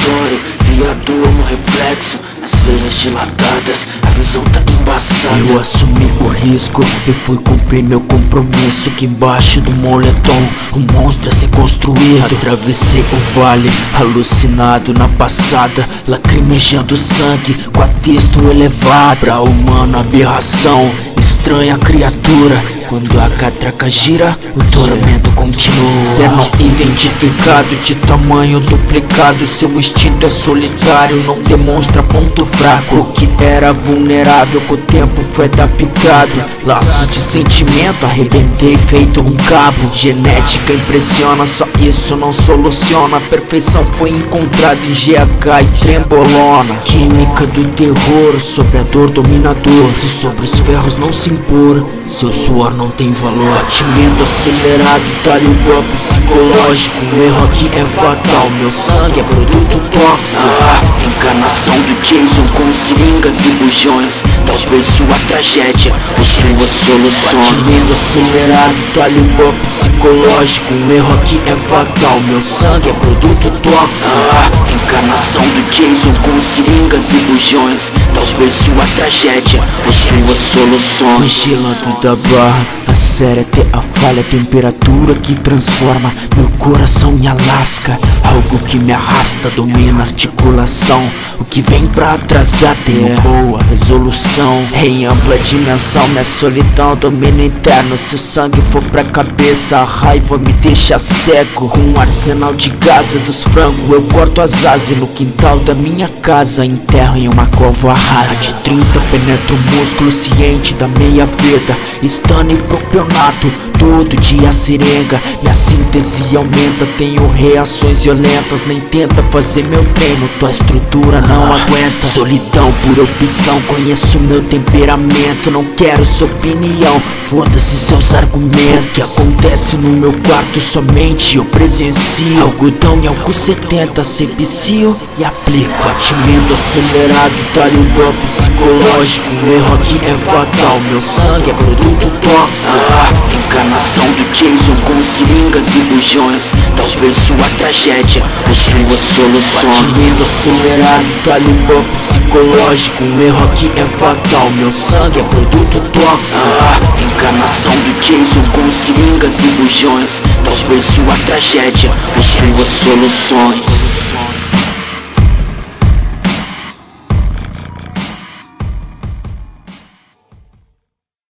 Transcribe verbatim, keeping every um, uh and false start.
laboratório, vi a dor no reflexo, as veias dilatadas, a visão tá embaçada. Eu assumi o risco e fui cumprir meu compromisso, que embaixo do moletom um monstro a ser construído. Atravessei o vale, alucinado na passada, lacrimejando sangue com a texto elevado. Pra humano aberração, estranha criatura, quando a catraca gira, o tormento continua. Ser não identificado, de tamanho duplicado, seu instinto é solitário, não demonstra ponto fraco. O que era vulnerável com o tempo foi adaptado, laços de sentimento, arrebentei feito um cabo. Genética impressiona, só isso não soluciona, a perfeição foi encontrada em G H e trembolona. Química do terror, sobre a dor dominador, se sobre os ferros não se impor, seu suor não tem valor. Batimento acelerado, talho golpe psicológico, o erro aqui é fatal, meu sangue é produto tóxico. Ah, encarnação do Jason com seringas e bujões, talvez sua tragédia ou suas soluções. Batimento acelerado, talho golpe psicológico, o erro aqui é fatal, meu sangue é produto tóxico. Ah, encarnação do Jason com seringas e bujões, talvez sua tragédia ou suas soluções. Vigilando da barra, a série até a falha, a temperatura que transforma meu coração em Alasca. Algo que me arrasta, domina a articulação, o que vem pra atrasar tem boa resolução. Em ampla dimensão, minha solidão domina interno, se o sangue for pra cabeça, a raiva me deixa cego. Com um arsenal de Gaza dos frangos, eu corto as asas e no quintal da minha casa enterro em uma cova rasa. De trinta penetra o músculo ciente da meia vida, estano e propionato, todo dia seringa. Minha síntese aumenta, tenho reações violentas, nem tenta fazer meu treino, tua estrutura não aguenta. Solidão por opção, conheço meu temperamento, não quero sua opinião, foda-se seus argumentos. O que acontece no meu quarto somente eu presencio, algodão e álcool setenta, sepicio e aplico. Batimento acelerado, talho golpe psicológico, o erro aqui é fatal, meu sangue é produto tóxico. Ah, encarnação do Jason com seringas e bujões, talvez sua tragédia ou suas soluções. Batimento acelerado, talho golpe psicológico, o erro aqui é fatal, meu sangue é produto tóxico. Ah, encarnação do Jason com seringas e bujões, talvez sua tragédia ou suas soluções.